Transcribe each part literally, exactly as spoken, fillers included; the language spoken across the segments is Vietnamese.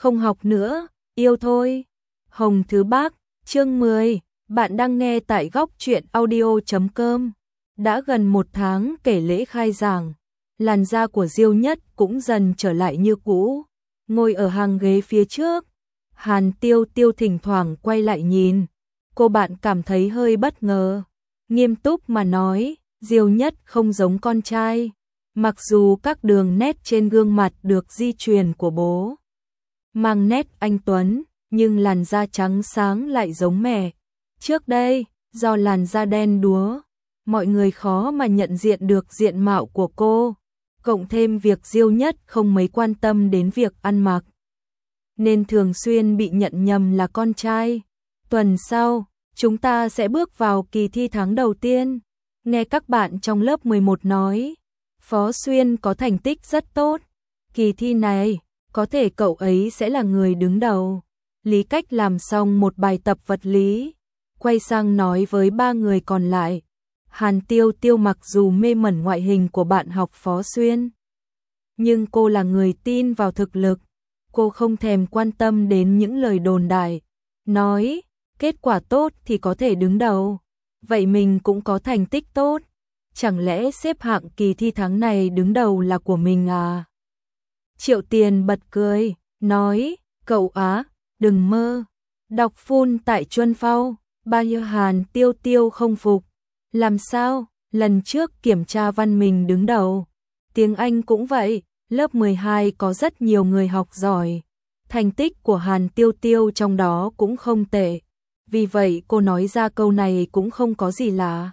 không học nữa, yêu thôi. Hồng Thứ Bác, chương mười, bạn đang nghe tại góc truyện audio chấm com. Đã gần một tháng kể lễ khai giảng, làn da của Diêu Nhất cũng dần trở lại như cũ. Ngồi ở hàng ghế phía trước, Hàn Tiêu Tiêu thỉnh thoảng quay lại nhìn. Cô bạn cảm thấy hơi bất ngờ. Nghiêm túc mà nói, Diêu Nhất không giống con trai. Mặc dù các đường nét trên gương mặt được di truyền của bố, mang nét anh tuấn, nhưng làn da trắng sáng lại giống mẹ. Trước đây, do làn da đen đúa, mọi người khó mà nhận diện được diện mạo của cô. Cộng thêm việc Diêu Nhất không mấy quan tâm đến việc ăn mặc, nên thường xuyên bị nhận nhầm là con trai. Tuần sau, chúng ta sẽ bước vào kỳ thi tháng đầu tiên. Nghe các bạn trong lớp mười một nói, Phó Xuyên có thành tích rất tốt. Kỳ thi này, có thể cậu ấy sẽ là người đứng đầu. Lý Cách làm xong một bài tập vật lý, quay sang nói với ba người còn lại. Hàn Tiêu Tiêu mặc dù mê mẩn ngoại hình của bạn học Phó Xuyên, nhưng cô là người tin vào thực lực. Cô không thèm quan tâm đến những lời đồn đại, nói kết quả tốt thì có thể đứng đầu, vậy mình cũng có thành tích tốt. Chẳng lẽ xếp hạng kỳ thi tháng này đứng đầu là của mình à? Triệu Tiền bật cười, nói, cậu á, đừng mơ. Đọc phun tại Chuân Phao, bao nhiêu Hàn Tiêu Tiêu không phục. Làm sao, lần trước kiểm tra văn mình đứng đầu. Tiếng Anh cũng vậy, lớp mười hai có rất nhiều người học giỏi. Thành tích của Hàn Tiêu Tiêu trong đó cũng không tệ. Vì vậy cô nói ra câu này cũng không có gì lạ.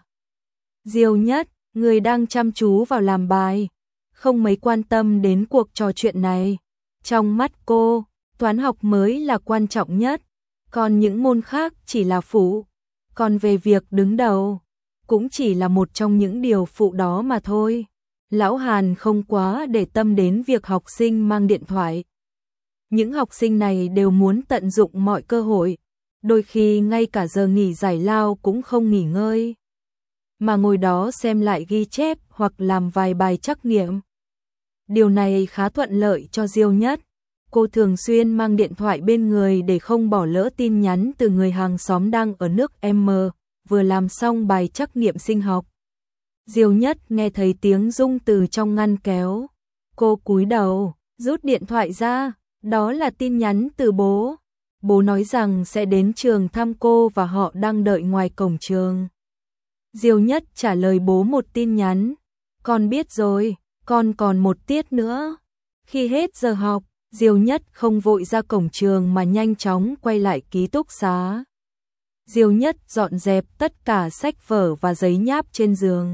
Diêu Nhất, người đang chăm chú vào làm bài, không mấy quan tâm đến cuộc trò chuyện này. Trong mắt cô, toán học mới là quan trọng nhất, còn những môn khác chỉ là phụ. Còn về việc đứng đầu, cũng chỉ là một trong những điều phụ đó mà thôi. Lão Hàn không quá để tâm đến việc học sinh mang điện thoại. Những học sinh này đều muốn tận dụng mọi cơ hội, đôi khi ngay cả giờ nghỉ giải lao cũng không nghỉ ngơi, mà ngồi đó xem lại ghi chép hoặc làm vài bài trắc nghiệm. Điều này khá thuận lợi cho Diêu Nhất. Cô thường xuyên mang điện thoại bên người để không bỏ lỡ tin nhắn từ người hàng xóm đang ở nước M, vừa làm xong bài trắc nghiệm sinh học. Diêu Nhất nghe thấy tiếng rung từ trong ngăn kéo. Cô cúi đầu, rút điện thoại ra, đó là tin nhắn từ bố. Bố nói rằng sẽ đến trường thăm cô và họ đang đợi ngoài cổng trường. Diêu Nhất trả lời bố một tin nhắn. Con biết rồi, con còn một tiết nữa. Khi hết giờ học, Diêu Nhất không vội ra cổng trường mà nhanh chóng quay lại ký túc xá. Diêu Nhất dọn dẹp tất cả sách vở và giấy nháp trên giường,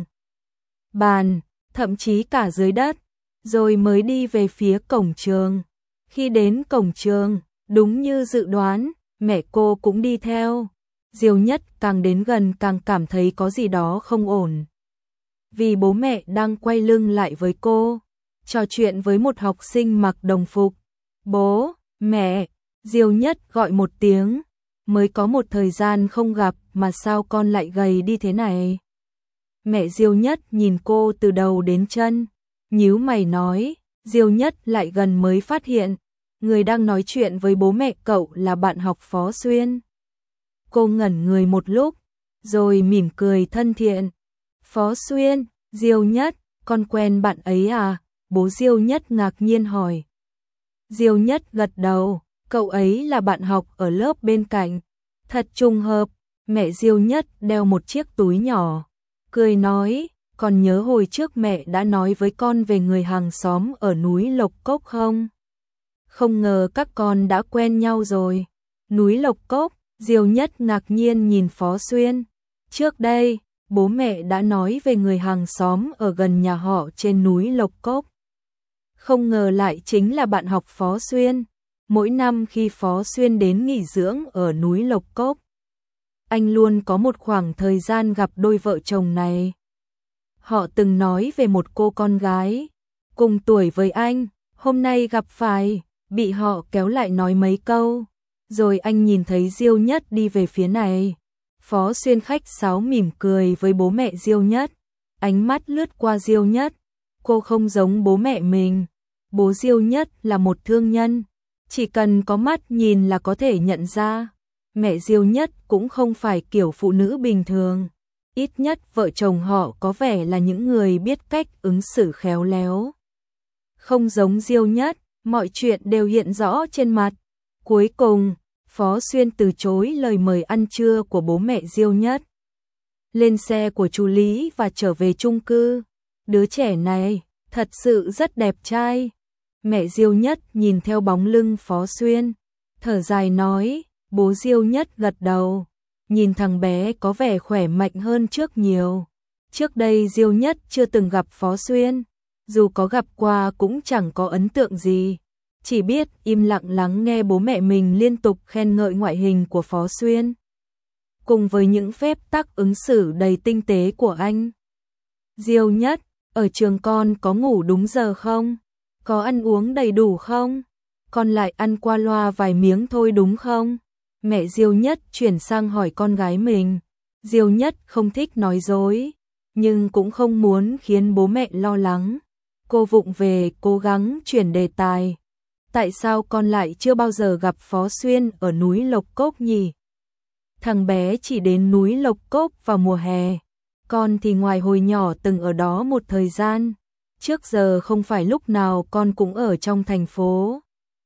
bàn, thậm chí cả dưới đất, rồi mới đi về phía cổng trường. Khi đến cổng trường, đúng như dự đoán, mẹ cô cũng đi theo. Diêu Nhất càng đến gần càng cảm thấy có gì đó không ổn. Vì bố mẹ đang quay lưng lại với cô, trò chuyện với một học sinh mặc đồng phục. Bố, mẹ, Diêu Nhất gọi một tiếng. Mới có một thời gian không gặp mà sao con lại gầy đi thế này? Mẹ Diêu Nhất nhìn cô từ đầu đến chân, nhíu mày nói. Diêu Nhất lại gần mới phát hiện, người đang nói chuyện với bố mẹ cậu là bạn học Phó Xuyên. Cô ngẩn người một lúc, rồi mỉm cười thân thiện. Phó Xuyên, Diêu Nhất, con quen bạn ấy à? Bố Diêu Nhất ngạc nhiên hỏi. Diêu Nhất gật đầu, cậu ấy là bạn học ở lớp bên cạnh. Thật trùng hợp, mẹ Diêu Nhất đeo một chiếc túi nhỏ, cười nói, còn nhớ hồi trước mẹ đã nói với con về người hàng xóm ở núi Lộc Cốc không? Không ngờ các con đã quen nhau rồi. Núi Lộc Cốc, Diêu Nhất ngạc nhiên nhìn Phó Xuyên. Trước đây, bố mẹ đã nói về người hàng xóm ở gần nhà họ trên núi Lộc Cốc. Không ngờ lại chính là bạn học Phó Xuyên. Mỗi năm khi Phó Xuyên đến nghỉ dưỡng ở núi Lộc Cốc, anh luôn có một khoảng thời gian gặp đôi vợ chồng này. Họ từng nói về một cô con gái cùng tuổi với anh, hôm nay gặp phải, bị họ kéo lại nói mấy câu. Rồi anh nhìn thấy Diêu Nhất đi về phía này. Phó Xuyên khách sáo mỉm cười với bố mẹ Diêu Nhất. Ánh mắt lướt qua Diêu Nhất. Cô không giống bố mẹ mình. Bố Diêu Nhất là một thương nhân, chỉ cần có mắt nhìn là có thể nhận ra. Mẹ Diêu Nhất cũng không phải kiểu phụ nữ bình thường, ít nhất vợ chồng họ có vẻ là những người biết cách ứng xử khéo léo. Không giống Diêu Nhất, mọi chuyện đều hiện rõ trên mặt. Cuối cùng, Phó Xuyên từ chối lời mời ăn trưa của bố mẹ Diêu Nhất. Lên xe của chú Lý và trở về chung cư. Đứa trẻ này thật sự rất đẹp trai. Mẹ Diêu Nhất nhìn theo bóng lưng Phó Xuyên, thở dài nói. Bố Diêu Nhất gật đầu, nhìn thằng bé có vẻ khỏe mạnh hơn trước nhiều. Trước đây Diêu Nhất chưa từng gặp Phó Xuyên, dù có gặp qua cũng chẳng có ấn tượng gì, chỉ biết im lặng lắng nghe bố mẹ mình liên tục khen ngợi ngoại hình của Phó Xuyên, cùng với những phép tắc ứng xử đầy tinh tế của anh. Diêu Nhất, ở trường con có ngủ đúng giờ không? Có ăn uống đầy đủ không? Con lại ăn qua loa vài miếng thôi đúng không? Mẹ Diêu Nhất chuyển sang hỏi con gái mình. Diêu Nhất không thích nói dối, nhưng cũng không muốn khiến bố mẹ lo lắng. Cô vụng về cố gắng chuyển đề tài. Tại sao con lại chưa bao giờ gặp Phó Xuyên ở núi Lộc Cốc nhỉ? Thằng bé chỉ đến núi Lộc Cốc vào mùa hè. Con thì ngoài hồi nhỏ từng ở đó một thời gian. Trước giờ không phải lúc nào con cũng ở trong thành phố.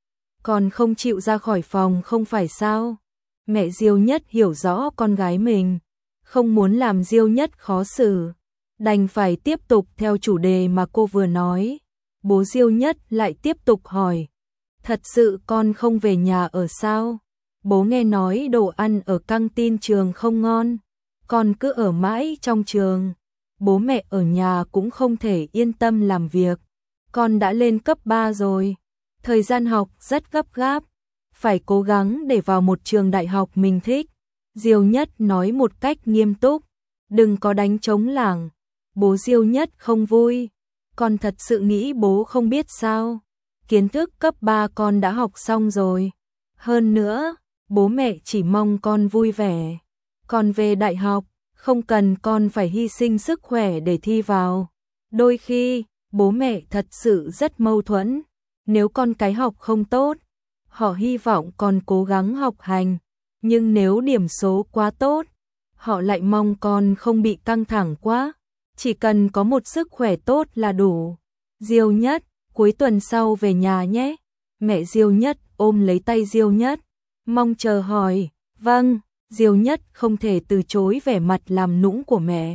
Con không chịu ra khỏi phòng không phải sao? Mẹ Diêu Nhất hiểu rõ con gái mình, không muốn làm Diêu Nhất khó xử, đành phải tiếp tục theo chủ đề mà cô vừa nói. Bố Diêu Nhất lại tiếp tục hỏi, thật sự con không về nhà ở sao? Bố nghe nói đồ ăn ở căng tin trường không ngon, con cứ ở mãi trong trường. Bố mẹ ở nhà cũng không thể yên tâm làm việc. Con đã lên cấp ba rồi, thời gian học rất gấp gáp, phải cố gắng để vào một trường đại học mình thích. Diêu Nhất nói một cách nghiêm túc, đừng có đánh trống lảng. Bố Diêu Nhất không vui, con thật sự nghĩ bố không biết sao? Kiến thức cấp ba con đã học xong rồi. Hơn nữa, bố mẹ chỉ mong con vui vẻ. Còn về đại học, không cần con phải hy sinh sức khỏe để thi vào. Đôi khi, bố mẹ thật sự rất mâu thuẫn. Nếu con cái học không tốt, họ hy vọng con cố gắng học hành. Nhưng nếu điểm số quá tốt, họ lại mong con không bị căng thẳng quá. Chỉ cần có một sức khỏe tốt là đủ. Diêu Nhất, cuối tuần sau về nhà nhé. Mẹ Diêu Nhất ôm lấy tay Diêu Nhất, mong chờ hỏi. Vâng. Diêu Nhất không thể từ chối vẻ mặt làm nũng của mẹ.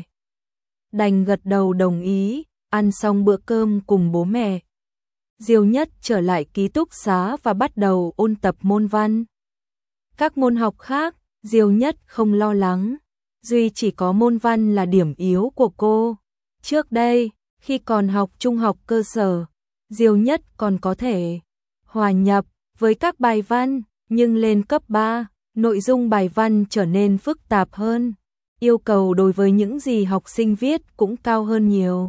Đành gật đầu đồng ý. Ăn xong bữa cơm cùng bố mẹ, Diêu Nhất trở lại ký túc xá và bắt đầu ôn tập môn văn. Các môn học khác, Diêu Nhất không lo lắng. Duy chỉ có môn văn là điểm yếu của cô. Trước đây, khi còn học trung học cơ sở, Diêu Nhất còn có thể hòa nhập với các bài văn, nhưng lên cấp ba, nội dung bài văn trở nên phức tạp hơn. Yêu cầu đối với những gì học sinh viết cũng cao hơn nhiều.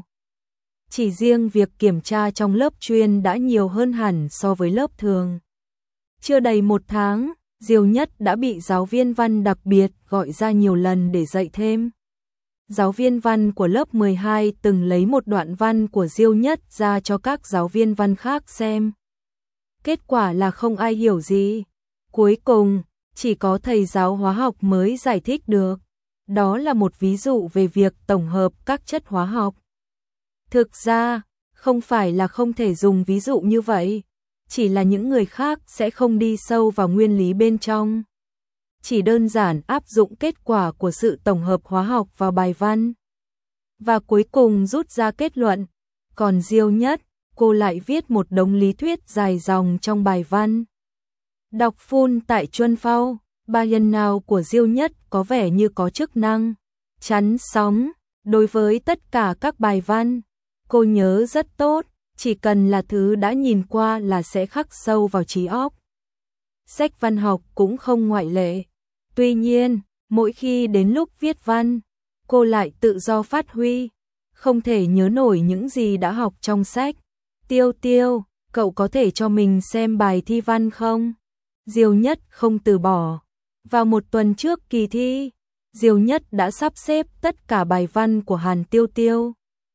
Chỉ riêng việc kiểm tra trong lớp chuyên đã nhiều hơn hẳn so với lớp thường. Chưa đầy một tháng, Diêu Nhất đã bị giáo viên văn đặc biệt gọi ra nhiều lần để dạy thêm. Giáo viên văn của lớp mười hai từng lấy một đoạn văn của Diêu Nhất ra cho các giáo viên văn khác xem. Kết quả là không ai hiểu gì. Cuối cùng, chỉ có thầy giáo hóa học mới giải thích được. Đó là một ví dụ về việc tổng hợp các chất hóa học. Thực ra, không phải là không thể dùng ví dụ như vậy, chỉ là những người khác sẽ không đi sâu vào nguyên lý bên trong. Chỉ đơn giản áp dụng kết quả của sự tổng hợp hóa học vào bài văn. Và cuối cùng rút ra kết luận. Còn Diêu Nhất, cô lại viết một đống lý thuyết dài dòng trong bài văn. Đọc full tại Chuân Phao, bài văn nào của Diêu Nhất có vẻ như có chức năng chắn sóng đối với tất cả các bài văn. Cô nhớ rất tốt, chỉ cần là thứ đã nhìn qua là sẽ khắc sâu vào trí óc. Sách văn học cũng không ngoại lệ. Tuy nhiên, mỗi khi đến lúc viết văn, cô lại tự do phát huy, không thể nhớ nổi những gì đã học trong sách. Tiêu Tiêu, cậu có thể cho mình xem bài thi văn không? Diêu Nhất không từ bỏ. Vào một tuần trước kỳ thi, Diêu Nhất đã sắp xếp tất cả bài văn của Hàn Tiêu Tiêu.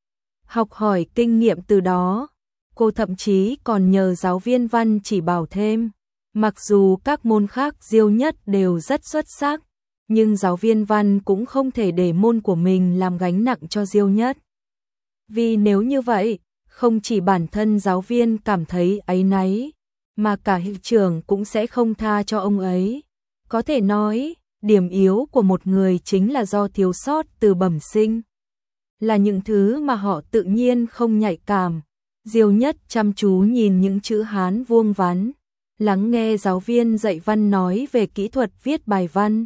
Học hỏi kinh nghiệm từ đó, cô thậm chí còn nhờ giáo viên văn chỉ bảo thêm. Mặc dù các môn khác Diêu Nhất đều rất xuất sắc, nhưng giáo viên văn cũng không thể để môn của mình làm gánh nặng cho Diêu Nhất. Vì nếu như vậy, không chỉ bản thân giáo viên cảm thấy áy náy, mà cả hiệu trưởng cũng sẽ không tha cho ông ấy. Có thể nói, điểm yếu của một người chính là do thiếu sót từ bẩm sinh. Là những thứ mà họ tự nhiên không nhạy cảm. Diêu Nhất chăm chú nhìn những chữ Hán vuông vắn, lắng nghe giáo viên dạy văn nói về kỹ thuật viết bài văn.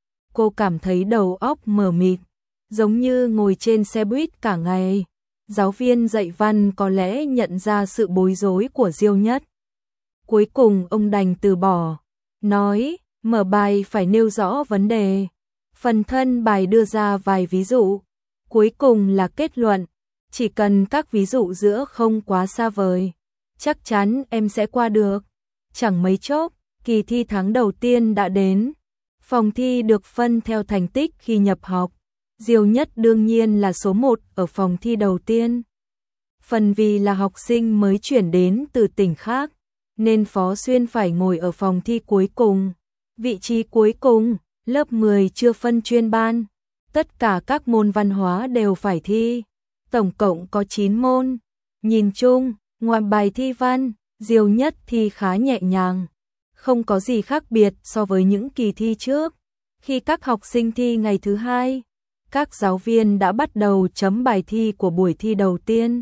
Cô cảm thấy đầu óc mờ mịt, giống như ngồi trên xe buýt cả ngày. Giáo viên dạy văn có lẽ nhận ra sự bối rối của Diêu Nhất. Cuối cùng ông đành từ bỏ, nói, mở bài phải nêu rõ vấn đề. Phần thân bài đưa ra vài ví dụ, cuối cùng là kết luận, chỉ cần các ví dụ giữa không quá xa vời, chắc chắn em sẽ qua được. Chẳng mấy chốc, kỳ thi tháng đầu tiên đã đến. Phòng thi được phân theo thành tích khi nhập học. Diêu Nhất đương nhiên là số một ở phòng thi đầu tiên. Phần vì là học sinh mới chuyển đến từ tỉnh khác, nên Phó Xuyên phải ngồi ở phòng thi cuối cùng. Vị trí cuối cùng, lớp mười chưa phân chuyên ban. Tất cả các môn văn hóa đều phải thi. Tổng cộng có chín môn. Nhìn chung, ngoài bài thi văn, Diêu Nhất thi khá nhẹ nhàng. Không có gì khác biệt so với những kỳ thi trước. Khi các học sinh thi ngày thứ hai, các giáo viên đã bắt đầu chấm bài thi của buổi thi đầu tiên.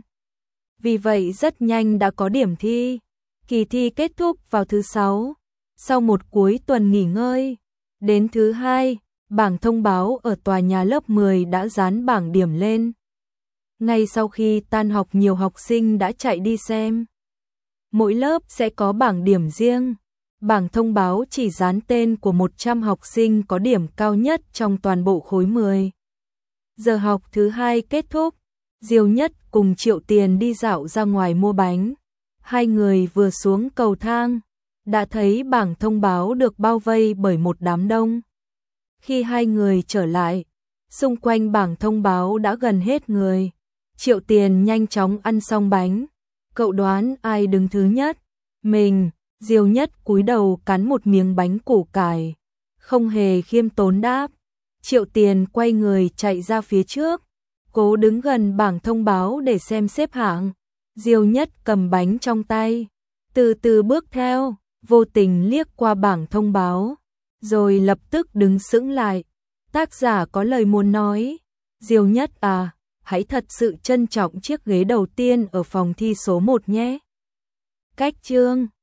Vì vậy rất nhanh đã có điểm thi. Kỳ thi kết thúc vào thứ sáu. Sau một cuối tuần nghỉ ngơi, đến thứ hai, bảng thông báo ở tòa nhà lớp mười đã dán bảng điểm lên. Ngay sau khi tan học nhiều học sinh đã chạy đi xem. Mỗi lớp sẽ có bảng điểm riêng. Bảng thông báo chỉ dán tên của một trăm học sinh có điểm cao nhất trong toàn bộ khối mười. Giờ học thứ hai kết thúc, Diêu Nhất cùng Triệu Tiền đi dạo ra ngoài mua bánh. Hai người vừa xuống cầu thang, đã thấy bảng thông báo được bao vây bởi một đám đông. Khi hai người trở lại, xung quanh bảng thông báo đã gần hết người. Triệu Tiền nhanh chóng ăn xong bánh. Cậu đoán ai đứng thứ nhất? Mình. Diêu Nhất cúi đầu cắn một miếng bánh củ cải, không hề khiêm tốn đáp. Triệu Tiền quay người chạy ra phía trước, cố đứng gần bảng thông báo để xem xếp hạng. Diêu Nhất cầm bánh trong tay, từ từ bước theo, vô tình liếc qua bảng thông báo, rồi lập tức đứng sững lại. Tác giả có lời muốn nói, Diêu Nhất à, hãy thật sự trân trọng chiếc ghế đầu tiên ở phòng thi số một nhé. Cách chương